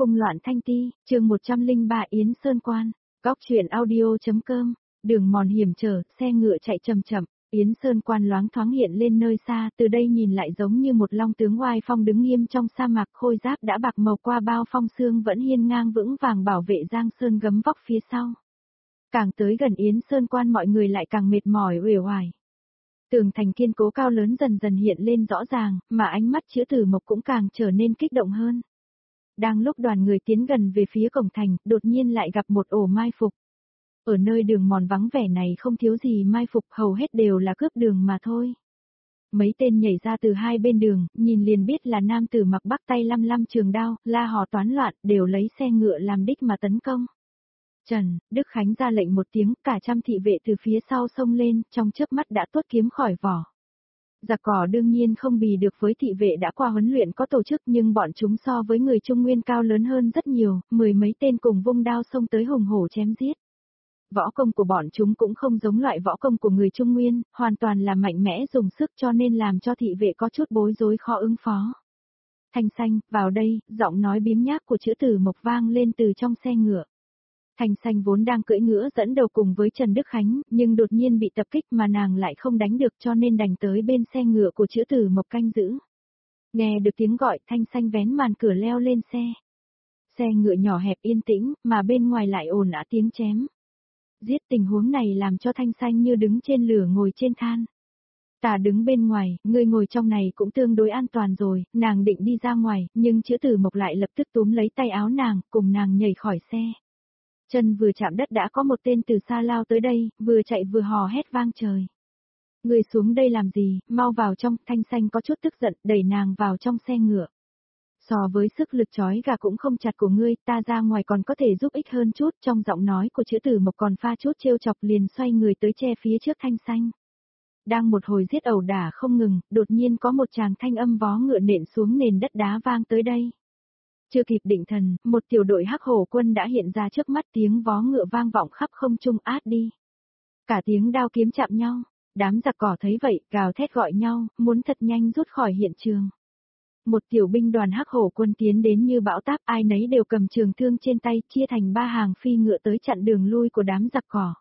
Cung loạn thanh ti, chương 103 Yến Sơn Quan, góc truyện audio.com, đường mòn hiểm trở, xe ngựa chạy chậm chậm, Yến Sơn Quan loáng thoáng hiện lên nơi xa, từ đây nhìn lại giống như một long tướng oai phong đứng nghiêm trong sa mạc, khôi giáp đã bạc màu qua bao phong sương vẫn hiên ngang vững vàng bảo vệ Giang Sơn gấm vóc phía sau. Càng tới gần Yến Sơn Quan mọi người lại càng mệt mỏi uể oải. Tường thành kiên cố cao lớn dần dần hiện lên rõ ràng, mà ánh mắt Chữ Tử Mộc cũng càng trở nên kích động hơn. Đang lúc đoàn người tiến gần về phía cổng thành, đột nhiên lại gặp một ổ mai phục. Ở nơi đường mòn vắng vẻ này không thiếu gì mai phục, hầu hết đều là cướp đường mà thôi. Mấy tên nhảy ra từ hai bên đường, nhìn liền biết là nam tử mặc bắc tay lăm lăm trường đao, la hò toán loạn, đều lấy xe ngựa làm đích mà tấn công. Trần, Đức Khánh ra lệnh một tiếng, cả trăm thị vệ từ phía sau xông lên, trong chớp mắt đã tuốt kiếm khỏi vỏ. Giặc cỏ đương nhiên không bì được với thị vệ đã qua huấn luyện có tổ chức, nhưng bọn chúng so với người Trung Nguyên cao lớn hơn rất nhiều, mười mấy tên cùng vung đao xông tới hùng hổ chém giết. Võ công của bọn chúng cũng không giống loại võ công của người Trung Nguyên, hoàn toàn là mạnh mẽ dùng sức, cho nên làm cho thị vệ có chút bối rối khó ứng phó. Thanh Xanh, vào đây, giọng nói biếng nhác của Chữ Tử Mộc vang lên từ trong xe ngựa. Thanh Xanh vốn đang cưỡi ngựa dẫn đầu cùng với Trần Đức Khánh, nhưng đột nhiên bị tập kích mà nàng lại không đánh được, cho nên đành tới bên xe ngựa của Chữ Tử Mộc canh giữ. Nghe được tiếng gọi, Thanh Xanh vén màn cửa leo lên xe. Xe ngựa nhỏ hẹp yên tĩnh, mà bên ngoài lại ồn ào tiếng chém giết. Tình huống này làm cho Thanh Xanh như đứng trên lửa ngồi trên than. Ta đứng bên ngoài, ngươi ngồi trong này cũng tương đối an toàn rồi. Nàng định đi ra ngoài, nhưng Chữ Tử Mộc lại lập tức túm lấy tay áo nàng, cùng nàng nhảy khỏi xe. Chân vừa chạm đất đã có một tên từ xa lao tới đây, vừa chạy vừa hò hét vang trời. Ngươi xuống đây làm gì, mau vào trong. Thanh Xanh có chút tức giận, đẩy nàng vào trong xe ngựa. So với sức lực trói gà cũng không chặt của ngươi, ta ra ngoài còn có thể giúp ích hơn chút. Trong giọng nói của Chữ Tử Mộc còn pha chút trêu chọc, liền xoay người tới che phía trước Thanh Xanh. Đang một hồi giết ẩu đả không ngừng, đột nhiên có một tràng thanh âm vó ngựa nện xuống nền đất đá vang tới đây. Chưa kịp định thần, một tiểu đội Hắc Hổ quân đã hiện ra trước mắt, tiếng vó ngựa vang vọng khắp không trung át đi. Cả tiếng đao kiếm chạm nhau, đám giặc cỏ thấy vậy, gào thét gọi nhau, muốn thật nhanh rút khỏi hiện trường. Một tiểu binh đoàn Hắc Hổ quân tiến đến như bão táp, ai nấy đều cầm trường thương trên tay, chia thành ba hàng phi ngựa tới chặn đường lui của đám giặc cỏ.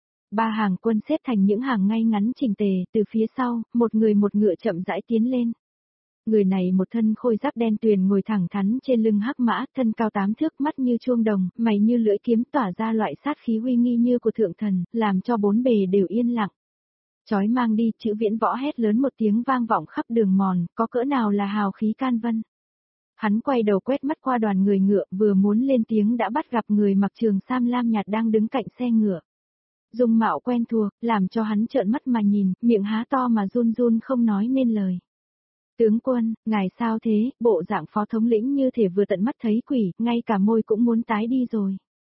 Ba hàng quân xếp thành những hàng ngay ngắn chỉnh tề, từ phía sau, một người một ngựa chậm rãi tiến lên. Người này một thân khôi giáp đen tuyền ngồi thẳng thắn trên lưng hắc mã, thân cao 8 thước, mắt như chuông đồng, mày như lưỡi kiếm, tỏa ra loại sát khí uy nghi như của thượng thần, làm cho bốn bề đều yên lặng. Chói mang đi, Chữ Viễn Võ hét lớn một tiếng vang vọng khắp đường mòn, có cỡ nào là hào khí can vân. Hắn quay đầu quét mắt qua đoàn người ngựa, vừa muốn lên tiếng đã bắt gặp người mặc trường sam lam nhạt đang đứng cạnh xe ngựa. Dung mạo quen thuộc, làm cho hắn trợn mắt mà nhìn, miệng há to mà run run không nói nên lời. Tướng quân, ngài sao thế? Bộ dạng phó thống lĩnh như thể vừa tận mắt thấy quỷ, ngay cả môi cũng muốn tái đi rồi.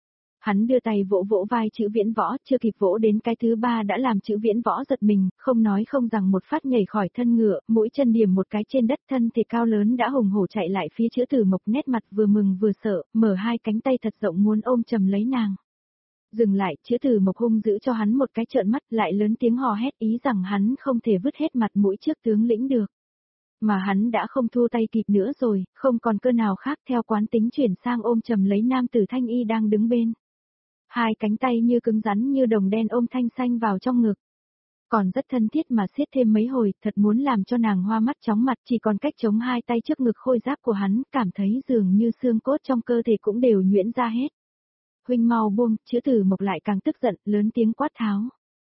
Hắn đưa tay vỗ vỗ vai Chữ Viễn Võ, chưa kịp vỗ đến cái thứ ba đã làm Chữ Viễn Võ giật mình, không nói không rằng một phát nhảy khỏi thân ngựa, mũi chân điểm một cái trên đất, thân thể cao lớn đã hùng hổ chạy lại phía Chữ Tử Mộc, nét mặt vừa mừng vừa sợ, mở hai cánh tay thật rộng muốn ôm chầm lấy nàng. Dừng lại, Chữ Tử Mộc hung giữ cho hắn một cái trợn mắt, lại lớn tiếng hò hét ý rằng hắn không thể vứt hết mặt mũi trước tướng lĩnh được. Mà hắn đã không thua tay kịp nữa rồi, không còn cơ nào khác, theo quán tính chuyển sang ôm chầm lấy nam tử Thanh Y đang đứng bên. Hai cánh tay như cứng rắn như đồng đen ôm Thanh Xanh vào trong ngực. Còn rất thân thiết mà siết thêm mấy hồi, thật muốn làm cho nàng hoa mắt chóng mặt, chỉ còn cách chống hai tay trước ngực khôi giáp của hắn, cảm thấy dường như xương cốt trong cơ thể cũng đều nhuyễn ra hết. Huynh mau buông, Chữ Tử Mộc lại càng tức giận, lớn tiếng quát tháo.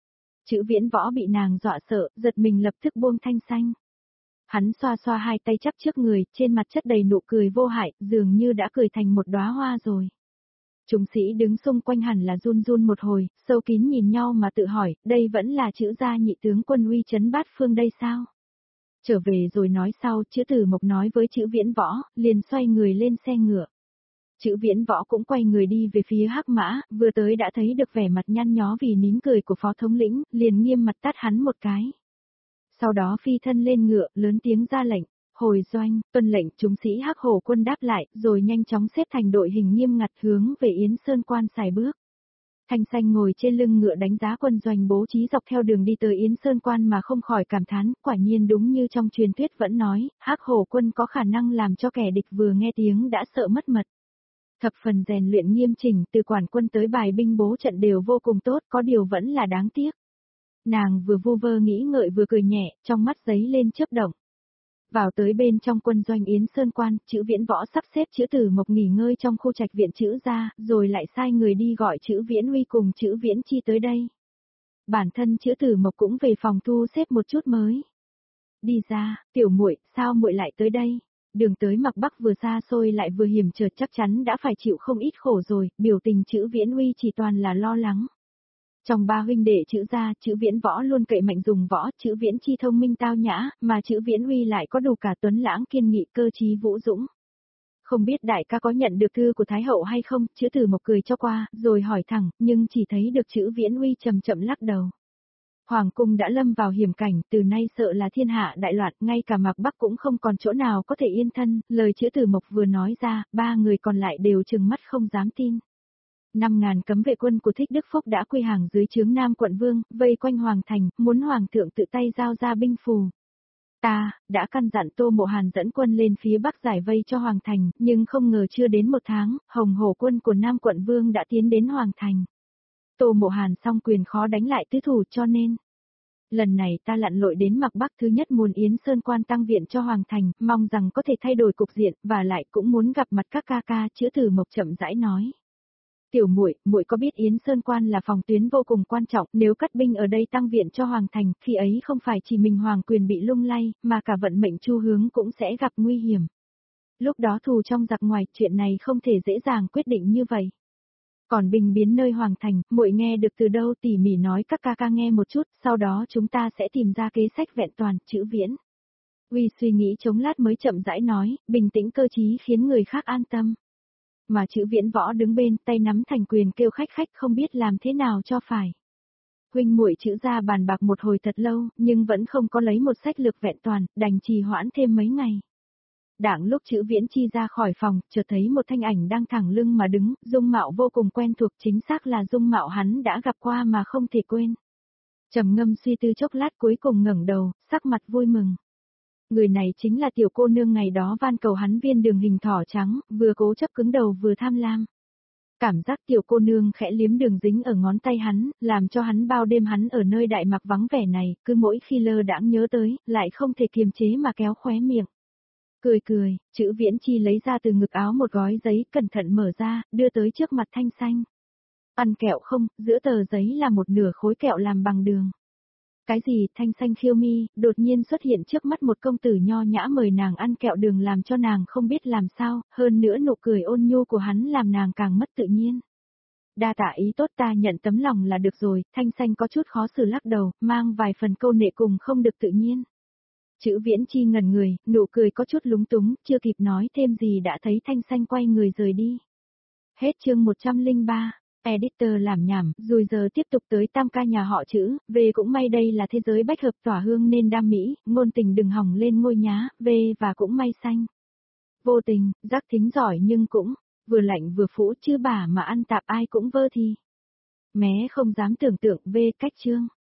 Chữ Viễn Võ bị nàng dọa sợ, giật mình lập tức buông Thanh Xanh. Hắn xoa xoa hai tay chắp trước người, trên mặt chất đầy nụ cười vô hại, dường như đã cười thành một đóa hoa rồi. Chúng sĩ đứng xung quanh hẳn là run run một hồi, sâu kín nhìn nhau mà tự hỏi, đây vẫn là Chữ gia nhị tướng quân uy chấn bát phương đây sao? Trở về rồi nói sau, Chữ Tử Mộc nói với Chữ Viễn Võ, liền xoay người lên xe ngựa. Chữ Viễn Võ cũng quay người đi về phía hắc mã, vừa tới đã thấy được vẻ mặt nhăn nhó vì nín cười của phó thống lĩnh, liền nghiêm mặt tát hắn một cái. Sau đó phi thân lên ngựa, lớn tiếng ra lệnh, hồi doanh, tuân lệnh. Chúng sĩ Hắc Hổ quân đáp lại, rồi nhanh chóng xếp thành đội hình nghiêm ngặt hướng về Yến Sơn Quan xài bước. Thanh Xanh ngồi trên lưng ngựa đánh giá quân doanh bố trí dọc theo đường đi tới Yến Sơn Quan mà không khỏi cảm thán, quả nhiên đúng như trong truyền thuyết vẫn nói, Hắc Hổ quân có khả năng làm cho kẻ địch vừa nghe tiếng đã sợ mất mật. Thập phần rèn luyện nghiêm chỉnh, từ quản quân tới bài binh bố trận đều vô cùng tốt, có điều vẫn là đáng tiếc. Nàng vừa vu vơ nghĩ ngợi vừa cười nhẹ, trong mắt giấy lên chớp động. Vào tới bên trong quân doanh Yến Sơn Quan, Chữ Viễn Võ sắp xếp Chữ Tử Mộc nghỉ ngơi trong khu trạch viện Chữ gia, rồi lại sai người đi gọi Chữ Viễn Uy cùng Chữ Viễn Chi tới đây. Bản thân Chữ Tử Mộc cũng về phòng thu xếp một chút mới. Đi ra, tiểu muội, sao muội lại tới đây? Đường tới Mạc Bắc vừa xa xôi lại vừa hiểm trở, chắc chắn đã phải chịu không ít khổ rồi, biểu tình Chữ Viễn Uy chỉ toàn là lo lắng. Trong ba huynh đệ Chữ gia, Chữ Viễn Võ luôn cậy mạnh dùng võ, Chữ Viễn Chi thông minh tao nhã, mà Chữ Viễn Uy lại có đủ cả tuấn lãng kiên nghị cơ trí vũ dũng. Không biết đại ca có nhận được thư của Thái hậu hay không, Chữ Tử Mộc cười cho qua, rồi hỏi thẳng, nhưng chỉ thấy được Chữ Viễn Uy chậm chậm lắc đầu. Hoàng cung đã lâm vào hiểm cảnh, từ nay sợ là thiên hạ đại loạn, ngay cả Mạc Bắc cũng không còn chỗ nào có thể yên thân, lời Chữ Tử Mộc vừa nói ra, ba người còn lại đều trừng mắt không dám tin. 5.000 cấm vệ quân của Thích Đức Phúc đã quy hàng dưới trướng Nam quận vương, vây quanh Hoàng thành, muốn Hoàng thượng tự tay giao ra binh phù. Ta, đã căn dặn Tô Mộ Hàn dẫn quân lên phía Bắc giải vây cho Hoàng thành, nhưng không ngờ chưa đến một tháng, Hồng Hổ quân của Nam quận vương đã tiến đến Hoàng thành. Tô Mộ Hàn song quyền khó đánh lại tứ thủ cho nên. Lần này ta lặn lội đến Mạc Bắc, thứ nhất muốn Yến Sơn Quan tăng viện cho Hoàng thành, mong rằng có thể thay đổi cục diện, và lại cũng muốn gặp mặt các ca ca, Chữ Tử Mộc chậm rãi nói. Tiểu muội, muội có biết Yến Sơn Quan là phòng tuyến vô cùng quan trọng, nếu cắt binh ở đây tăng viện cho Hoàng thành, khi ấy không phải chỉ mình Hoàng quyền bị lung lay, mà cả vận mệnh Chu Hướng cũng sẽ gặp nguy hiểm. Lúc đó thù trong giặc ngoài, chuyện này không thể dễ dàng quyết định như vậy. Còn binh biến nơi Hoàng thành, muội nghe được từ đâu, tỉ mỉ nói các ca ca nghe một chút, sau đó chúng ta sẽ tìm ra kế sách vẹn toàn. Chữ Viễn Uy suy nghĩ chống lát mới chậm rãi nói, bình tĩnh cơ trí khiến người khác an tâm. Mà Chữ Viễn Võ đứng bên, tay nắm thành quyền kêu khách khách không biết làm thế nào cho phải. Huynh muội Chữ gia bàn bạc một hồi thật lâu, nhưng vẫn không có lấy một sách lược vẹn toàn, đành trì hoãn thêm mấy ngày. Đảng lúc Chữ Viễn Chi ra khỏi phòng, chợt thấy một thanh ảnh đang thẳng lưng mà đứng, dung mạo vô cùng quen thuộc, chính xác là dung mạo hắn đã gặp qua mà không thể quên. Trầm ngâm suy tư chốc lát cuối cùng ngẩng đầu, sắc mặt vui mừng. Người này chính là tiểu cô nương ngày đó van cầu hắn viên đường hình thỏ trắng, vừa cố chấp cứng đầu vừa tham lam. Cảm giác tiểu cô nương khẽ liếm đường dính ở ngón tay hắn, làm cho hắn bao đêm hắn ở nơi Đại Mạc vắng vẻ này, cứ mỗi khi lơ đãng nhớ tới, lại không thể kiềm chế mà kéo khóe miệng. Cười cười, Chữ Viễn Chi lấy ra từ ngực áo một gói giấy, cẩn thận mở ra, đưa tới trước mặt Thanh Xanh. Ăn kẹo không, giữa tờ giấy là một nửa khối kẹo làm bằng đường. Cái gì? Thanh Xanh khiêu mi, đột nhiên xuất hiện trước mắt một công tử nho nhã mời nàng ăn kẹo đường làm cho nàng không biết làm sao, hơn nữa nụ cười ôn nhu của hắn làm nàng càng mất tự nhiên. Đa tạ ý tốt, ta nhận tấm lòng là được rồi. Thanh Xanh có chút khó xử lắc đầu, mang vài phần câu nệ cùng không được tự nhiên. Chữ Viễn Chi ngẩn người, nụ cười có chút lúng túng, chưa kịp nói thêm gì đã thấy Thanh Xanh quay người rời đi. Hết chương 103. Editor làm nhảm, rồi giờ tiếp tục tới tam ca nhà họ Chữ, về cũng may đây là thế giới bách hợp tỏa hương nên đam mỹ, ngôn tình đừng hỏng lên ngôi nhá, về và cũng may xanh. Vô tình, giác thính giỏi nhưng cũng, vừa lạnh vừa phũ chứ bà mà ăn tạp ai cũng vơ thì. Mé không dám tưởng tượng về cách chương.